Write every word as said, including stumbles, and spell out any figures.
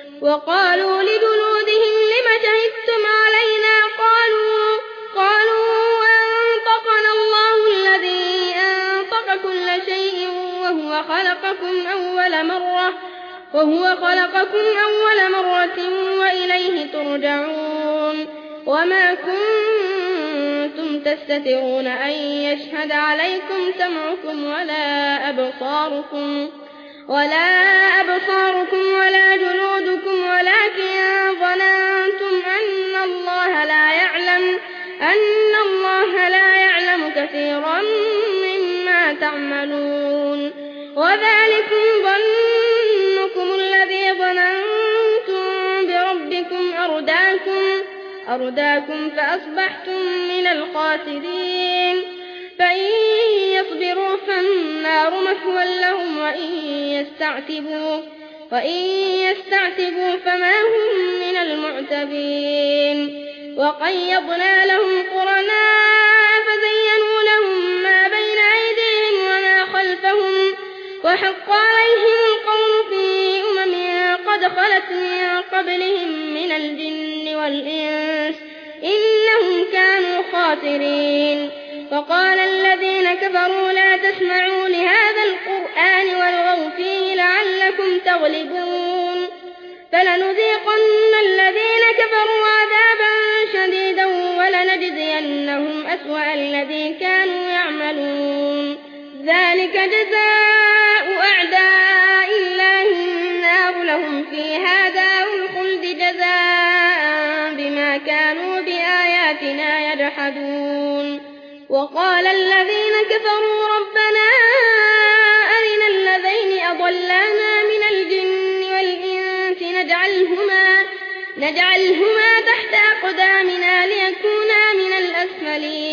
وقالوا لجلودهم لم شهدتم علينا قالوا قالوا أنطقنا الله الذي أنطق كل شيء وهو خلقكم أول مرة وهو خلقكم أول مرة وإليه ترجعون وما كنتم تستترون أن يشهد عليكم سمعكم ولا أبصاركم ولا أبصاركم ولا جلودكم ولكن ظننتم أن الله لا يعلم أن الله لا يعلم كثيرا مما تعملون وذلكم ظنكم الذي ظننتم بربكم أرداكم أرداكم فأصبحتم من الخاسرين فإن يصبروا فالنار مثوى لهم وإن يستعتبوا وإن يستعتبوا فما هم من المعتبين وقيضنا لهم قرناء فزينوا لهم ما بين أيديهم وما خلفهم وحق عليهم القول في أمم قد خلت من قبلهم من الجن والإنس إنهم كانوا خاسرين وقال الذين كفروا لا تسمعوا لهذا القرآن والغوا فيه لعلكم تغلبون فلنذيقن الذين كفروا عذابا شديدا ولنجزينهم أسوأ الذي كانوا يعملون ذلك جزاء أعداء الله النار لهم فيها دار الخلد جزاء بما كانوا بآياتنا يجحدون وقال الذين كفروا ربنا أرنا الذين أضلانا من الجن والإنس نجعلهما, نجعلهما تحت أقدامنا ليكونا من الأسفلين